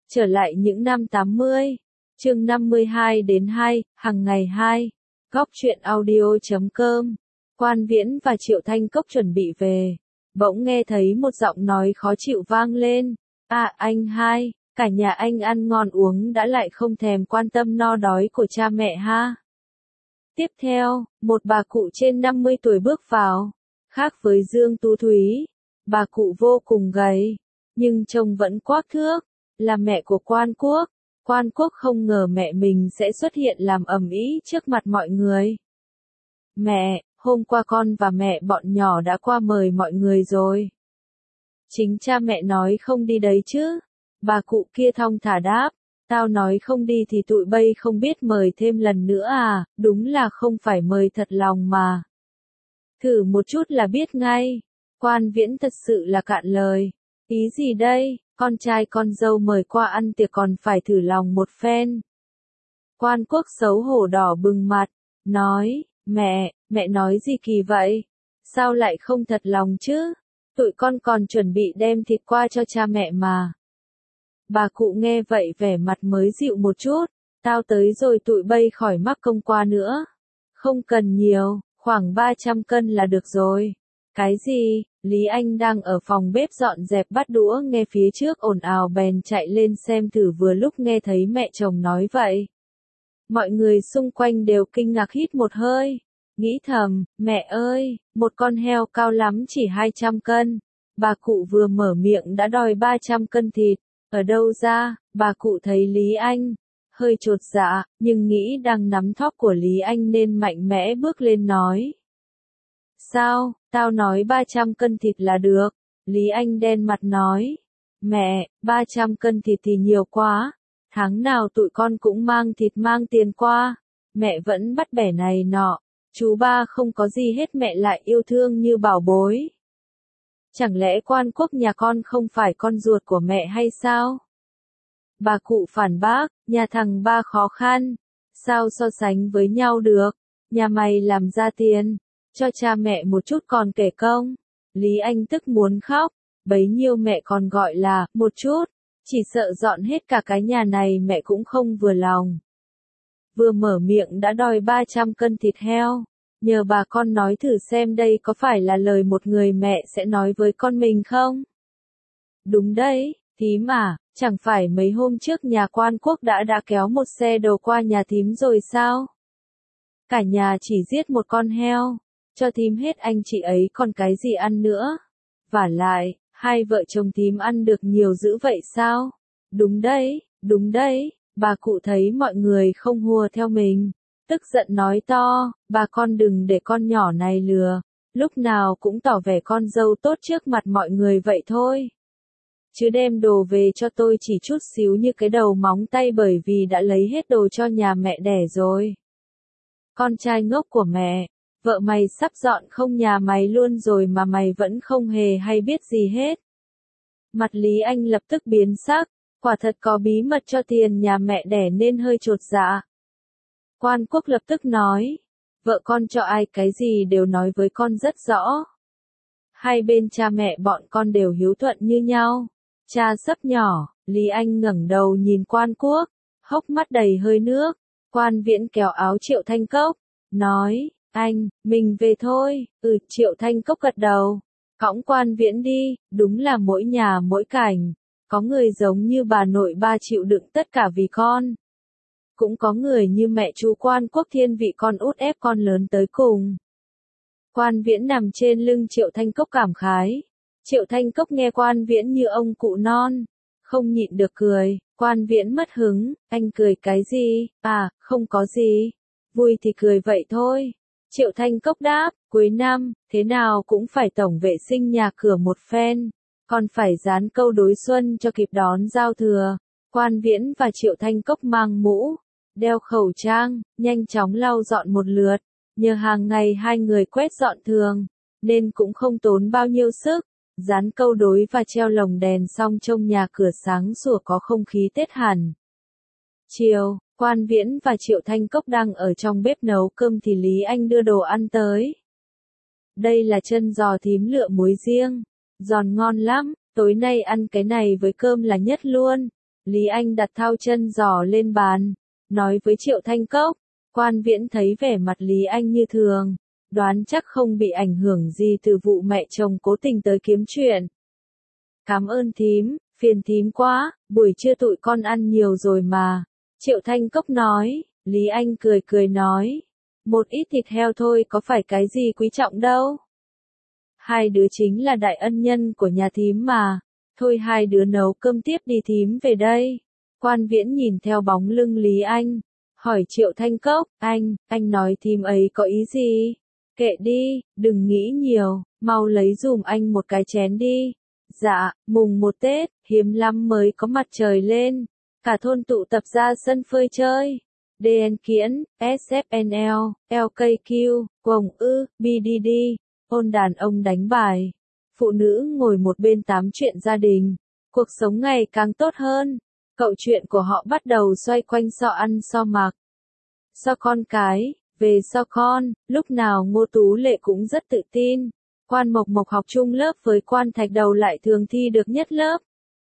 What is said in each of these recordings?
Trở lại những năm 80, chương 52 đến 2, hàng ngày 2, góc truyện audio.com, Quan Viễn và Triệu Thanh Cốc chuẩn bị về. Bỗng nghe thấy một giọng nói khó chịu vang lên. À anh hai, cả nhà anh ăn ngon uống đã lại không thèm quan tâm no đói của cha mẹ ha. Tiếp theo, một bà cụ trên 50 tuổi bước vào. Khác với Dương Tú Thúy, bà cụ vô cùng gầy, nhưng trông vẫn quắc thước, là mẹ của Quan Quốc. Quan Quốc không ngờ mẹ mình sẽ xuất hiện làm ầm ĩ trước mặt mọi người. Mẹ, hôm qua con và mẹ bọn nhỏ đã qua mời mọi người rồi. Chính cha mẹ nói không đi đấy chứ. Bà cụ kia thong thả đáp. Tao nói không đi thì tụi bay không biết mời thêm lần nữa à, đúng là không phải mời thật lòng mà. Thử một chút là biết ngay. Quan Viễn thật sự là cạn lời. Ý gì đây, con trai con dâu mời qua ăn tiệc còn phải thử lòng một phen. Quan Quốc xấu hổ đỏ bừng mặt, nói, mẹ nói gì kỳ vậy? Sao lại không thật lòng chứ? Tụi con còn chuẩn bị đem thịt qua cho cha mẹ mà. Bà cụ nghe vậy vẻ mặt mới dịu một chút, tao tới rồi tụi bay khỏi mắc công qua nữa. Không cần nhiều, khoảng 300 cân là được rồi. Cái gì? Lý Anh đang ở phòng bếp dọn dẹp bát đũa nghe phía trước ồn ào bèn chạy lên xem thử vừa lúc nghe thấy mẹ chồng nói vậy. Mọi người xung quanh đều kinh ngạc hít một hơi, nghĩ thầm, mẹ ơi, một con heo cao lắm chỉ 200 cân. Bà cụ vừa mở miệng đã đòi 300 cân thịt, ở đâu ra, bà cụ thấy Lý Anh, hơi chột dạ, nhưng nghĩ đang nắm thóp của Lý Anh nên mạnh mẽ bước lên nói. Sao, tao nói 300 cân thịt là được. Lý Anh đen mặt nói. Mẹ, 300 cân thịt thì nhiều quá. Tháng nào tụi con cũng mang thịt mang tiền qua. Mẹ vẫn bắt bẻ này nọ. Chú ba không có gì hết mẹ lại yêu thương như bảo bối. Chẳng lẽ Quan Quốc nhà con không phải con ruột của mẹ hay sao? Bà cụ phản bác, nhà thằng ba khó khăn. Sao so sánh với nhau được? Nhà mày làm ra tiền. Cho cha mẹ một chút còn kể công. Lý Anh tức muốn khóc, bấy nhiêu mẹ còn gọi là một chút, chỉ sợ dọn hết cả cái nhà này mẹ cũng không vừa lòng. Vừa mở miệng đã đòi 300 cân thịt heo, nhờ bà con nói thử xem đây có phải là lời một người mẹ sẽ nói với con mình không? Đúng đấy, thím à, chẳng phải mấy hôm trước nhà Quan Quốc đã kéo một xe đồ qua nhà thím rồi sao? Cả nhà chỉ giết một con heo. Cho thím hết anh chị ấy còn cái gì ăn nữa. Vả lại, hai vợ chồng thím ăn được nhiều dữ vậy sao? Đúng đấy, bà cụ thấy mọi người không hùa theo mình. Tức giận nói to, bà con đừng để con nhỏ này lừa, lúc nào cũng tỏ vẻ con dâu tốt trước mặt mọi người vậy thôi. Chứ đem đồ về cho tôi chỉ chút xíu như cái đầu móng tay bởi vì đã lấy hết đồ cho nhà mẹ đẻ rồi. Con trai ngốc của mẹ. Vợ mày sắp dọn không nhà mày luôn rồi mà mày vẫn không hề hay biết gì hết. Mặt Lý Anh lập tức biến sắc, quả thật có bí mật cho tiền nhà mẹ đẻ nên hơi chột dạ. Quan Quốc lập tức nói, vợ con cho ai cái gì đều nói với con rất rõ. Hai bên cha mẹ bọn con đều hiếu thuận như nhau. Cha sấp nhỏ, Lý Anh ngẩng đầu nhìn Quan Quốc, hốc mắt đầy hơi nước. Quan Viễn kéo áo Triệu Thanh Cốc, nói. Anh, mình về thôi. Triệu Thanh Cốc gật đầu. Cõng Quan Viễn đi, đúng là mỗi nhà mỗi cảnh. Có người giống như bà nội ba chịu đựng tất cả vì con. Cũng có người như mẹ chú Quan Quốc thiên vị con út ép con lớn tới cùng. Quan Viễn nằm trên lưng Triệu Thanh Cốc cảm khái. Triệu Thanh Cốc nghe Quan Viễn như ông cụ non. Không nhịn được cười. Quan Viễn mất hứng. Anh cười cái gì? À, không có gì. Vui thì cười vậy thôi. Triệu Thanh Cốc đáp, cuối năm, thế nào cũng phải tổng vệ sinh nhà cửa một phen, còn phải dán câu đối xuân cho kịp đón giao thừa. Quan Viễn và Triệu Thanh Cốc mang mũ, đeo khẩu trang, nhanh chóng lau dọn một lượt, nhờ hàng ngày hai người quét dọn thường, nên cũng không tốn bao nhiêu sức, dán câu đối và treo lồng đèn xong trông nhà cửa sáng sủa có không khí Tết hẳn. Chiều, Quan Viễn và Triệu Thanh Cốc đang ở trong bếp nấu cơm thì Lý Anh đưa đồ ăn tới. Đây là chân giò thím lựa muối riêng, giòn ngon lắm, tối nay ăn cái này với cơm là nhất luôn. Lý Anh đặt thao chân giò lên bàn, nói với Triệu Thanh Cốc. Quan Viễn thấy vẻ mặt Lý Anh như thường, đoán chắc không bị ảnh hưởng gì từ vụ mẹ chồng cố tình tới kiếm chuyện. Cảm ơn thím, phiền thím quá, buổi trưa tụi con ăn nhiều rồi mà. Triệu Thanh Cốc nói. Lý Anh cười cười nói. Một ít thịt heo thôi có phải cái gì quý trọng đâu. Hai đứa chính là đại ân nhân của nhà thím mà. Thôi hai đứa nấu cơm tiếp đi thím về đây. Quan Viễn nhìn theo bóng lưng Lý Anh. Hỏi Triệu Thanh Cốc, anh nói thím ấy có ý gì? Kệ đi, đừng nghĩ nhiều, mau lấy dùm anh một cái chén đi. Dạ, mùng 1 Tết, hiếm lắm mới có mặt trời lên. Cả thôn tụ tập ra sân phơi chơi. DN Kiễn, SFNL, LKQ, Quồng Ư, BDD, ôn đàn ông đánh bài. Phụ nữ ngồi một bên tám chuyện gia đình. Cuộc sống ngày càng tốt hơn. Câu chuyện của họ bắt đầu xoay quanh so ăn so mặc. So con cái, về so con, lúc nào Ngô Tú Lệ cũng rất tự tin. Quan Mộc Mộc học chung lớp với Quan Thạch Đầu lại thường thi được nhất lớp.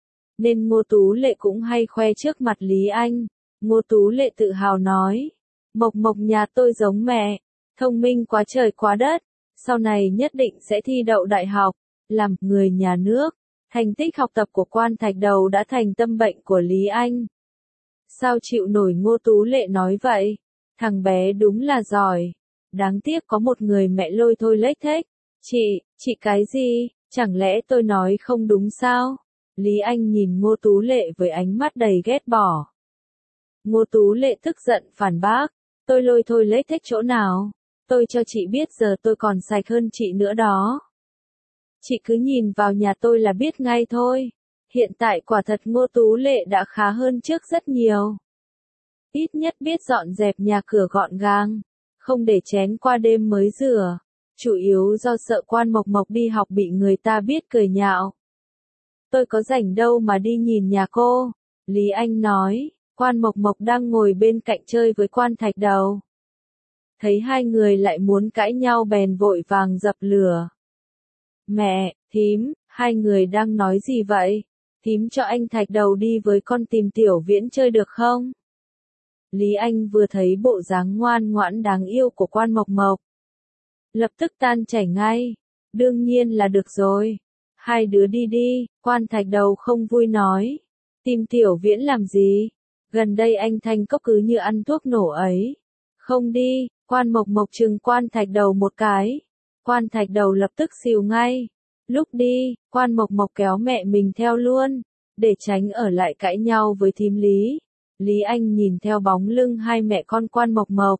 Nên Ngô Tú Lệ cũng hay khoe trước mặt Lý Anh. Ngô Tú Lệ tự hào nói. Mộc Mộc nhà tôi giống mẹ, thông minh quá trời quá đất, sau này nhất định sẽ thi đậu đại học, làm người nhà nước. Thành tích học tập của Quan Thạch Đầu đã thành tâm bệnh của Lý Anh. Sao chịu nổi Ngô Tú Lệ nói vậy? Thằng bé đúng là giỏi. Đáng tiếc có một người mẹ lôi thôi lếch thếch. Chị cái gì? Chẳng lẽ tôi nói không đúng sao? Lý Anh nhìn Ngô Tú Lệ với ánh mắt đầy ghét bỏ. Ngô Tú Lệ tức giận phản bác. Tôi lôi thôi lếch thếch chỗ nào? Tôi cho chị biết giờ tôi còn sạch hơn chị nữa đó. Chị cứ nhìn vào nhà tôi là biết ngay thôi. Hiện tại quả thật Ngô Tú Lệ đã khá hơn trước rất nhiều. Ít nhất biết dọn dẹp nhà cửa gọn gàng, không để chén qua đêm mới rửa. Chủ yếu do sợ Quan Mộc Mộc đi học bị người ta biết cười nhạo. Tôi có rảnh đâu mà đi nhìn nhà cô. Lý Anh nói. Quan Mộc Mộc đang ngồi bên cạnh chơi với Quan Thạch Đầu. Thấy hai người lại muốn cãi nhau bèn vội vàng dập lửa. Mẹ, thím, hai người đang nói gì vậy? Thím cho anh Thạch Đầu đi với con tìm Tiểu Viễn chơi được không? Lý Anh vừa thấy bộ dáng ngoan ngoãn đáng yêu của Quan Mộc Mộc, lập tức tan chảy ngay. Đương nhiên là được rồi. Hai đứa đi đi, Quan Thạch Đầu không vui nói. Tìm Tiểu Viễn làm gì? Gần đây anh Thanh Cốc cứ như ăn thuốc nổ ấy. Không đi, Quan Mộc Mộc trừng Quan Thạch Đầu một cái. Quan Thạch Đầu lập tức xìu ngay. Lúc đi, Quan Mộc Mộc kéo mẹ mình theo luôn, để tránh ở lại cãi nhau với thím Lý. Lý Anh nhìn theo bóng lưng hai mẹ con Quan Mộc Mộc,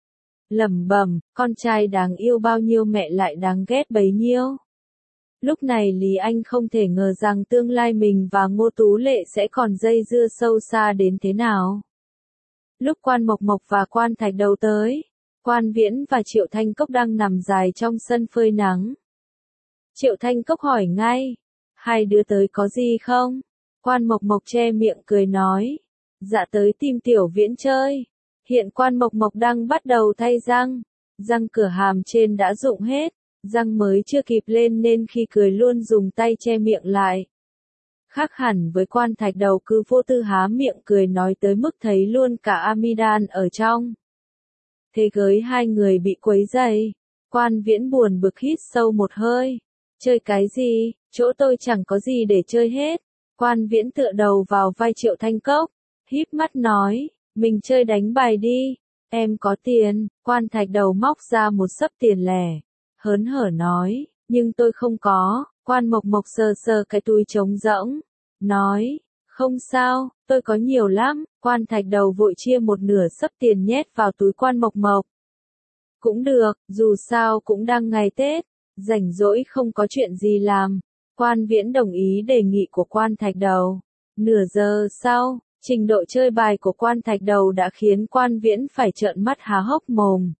lẩm bẩm, con trai đáng yêu bao nhiêu mẹ lại đáng ghét bấy nhiêu. Lúc này Lý Anh không thể ngờ rằng tương lai mình và Ngô Tú Lệ sẽ còn dây dưa sâu xa đến thế nào. Lúc Quan Mộc Mộc và Quan Thạch Đầu tới, Quan Viễn và Triệu Thanh Cốc đang nằm dài trong sân phơi nắng. Triệu Thanh Cốc hỏi ngay, hai đứa tới có gì không? Quan Mộc Mộc che miệng cười nói, dạ tới tìm Tiểu Viễn chơi. Hiện Quan Mộc Mộc đang bắt đầu thay răng, răng cửa hàm trên đã rụng hết, răng mới chưa kịp lên nên khi cười luôn dùng tay che miệng lại. Khác hẳn với Quan Thạch Đầu cứ vô tư há miệng cười nói tới mức thấy luôn cả amidan ở trong. Thế gới hai người bị quấy dày, Quan Viễn buồn bực hít sâu một hơi. Chơi cái gì, chỗ tôi chẳng có gì để chơi hết. Quan Viễn tựa đầu vào vai Triệu Thanh Cốc, híp mắt nói, mình chơi đánh bài đi, em có tiền. Quan Thạch Đầu móc ra một xấp tiền lẻ, hớn hở nói, nhưng tôi không có. Quan Mộc Mộc sờ sờ cái túi trống rỗng, nói, không sao, tôi có nhiều lắm. Quan Thạch Đầu vội chia một nửa xấp tiền nhét vào túi Quan Mộc Mộc. Cũng được, dù sao cũng đang ngày Tết, rảnh rỗi không có chuyện gì làm. Quan Viễn đồng ý đề nghị của Quan Thạch Đầu. Nửa giờ sau, trình độ chơi bài của Quan Thạch Đầu đã khiến Quan Viễn phải trợn mắt há hốc mồm.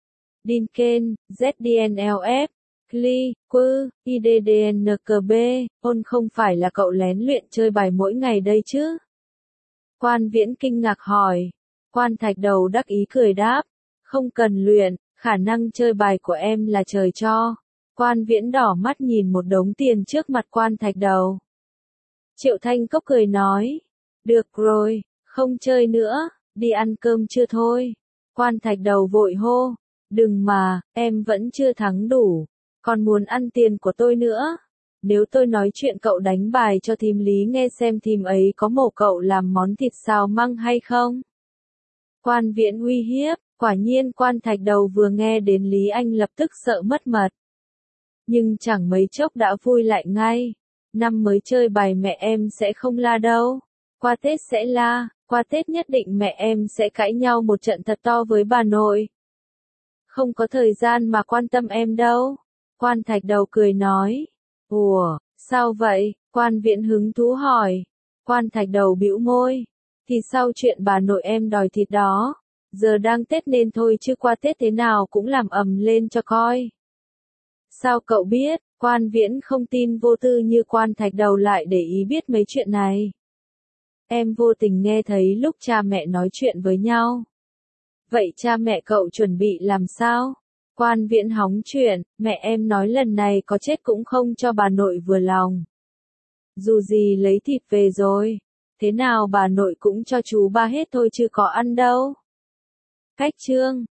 Dinken, ZDNLF, Kli, Quư, IDDNKB, ôn không phải là cậu lén luyện chơi bài mỗi ngày đây chứ? Quan Viễn kinh ngạc hỏi. Quan Thạch Đầu đắc ý cười đáp, không cần luyện, khả năng chơi bài của em là trời cho. Quan Viễn đỏ mắt nhìn một đống tiền trước mặt Quan Thạch Đầu. Triệu Thanh Cốc cười nói, Được rồi, không chơi nữa, đi ăn cơm chưa thôi. Quan Thạch Đầu vội hô, đừng mà, em vẫn chưa thắng đủ, còn muốn ăn tiền của tôi nữa. Nếu tôi nói chuyện cậu đánh bài cho thím Lý nghe xem thím ấy có mổ cậu làm món thịt xào măng hay không. Quan Viễn uy hiếp, quả nhiên Quan Thạch Đầu vừa nghe đến Lý Anh lập tức sợ mất mật. Nhưng chẳng mấy chốc đã vui lại ngay. Năm mới chơi bài mẹ em sẽ không la đâu. Qua Tết sẽ la, qua Tết nhất định mẹ em sẽ cãi nhau một trận thật to với bà nội. Không có thời gian mà quan tâm em đâu. Quan Thạch Đầu cười nói. Ủa, sao vậy? Quan Viễn hứng thú hỏi. Quan Thạch Đầu bĩu môi. Thì sau chuyện bà nội em đòi thịt đó. Giờ đang Tết nên thôi chứ qua Tết thế nào cũng làm ầm lên cho coi. Sao cậu biết? Quan Viễn không tin vô tư như Quan Thạch Đầu lại để ý biết mấy chuyện này. Em vô tình nghe thấy lúc cha mẹ nói chuyện với nhau. Vậy cha mẹ cậu chuẩn bị làm sao? Quan Viễn hóng chuyện, mẹ em nói lần này có chết cũng không cho bà nội vừa lòng. Dù gì lấy thịt về rồi, thế nào bà nội cũng cho chú ba hết thôi chứ có ăn đâu. Cách chương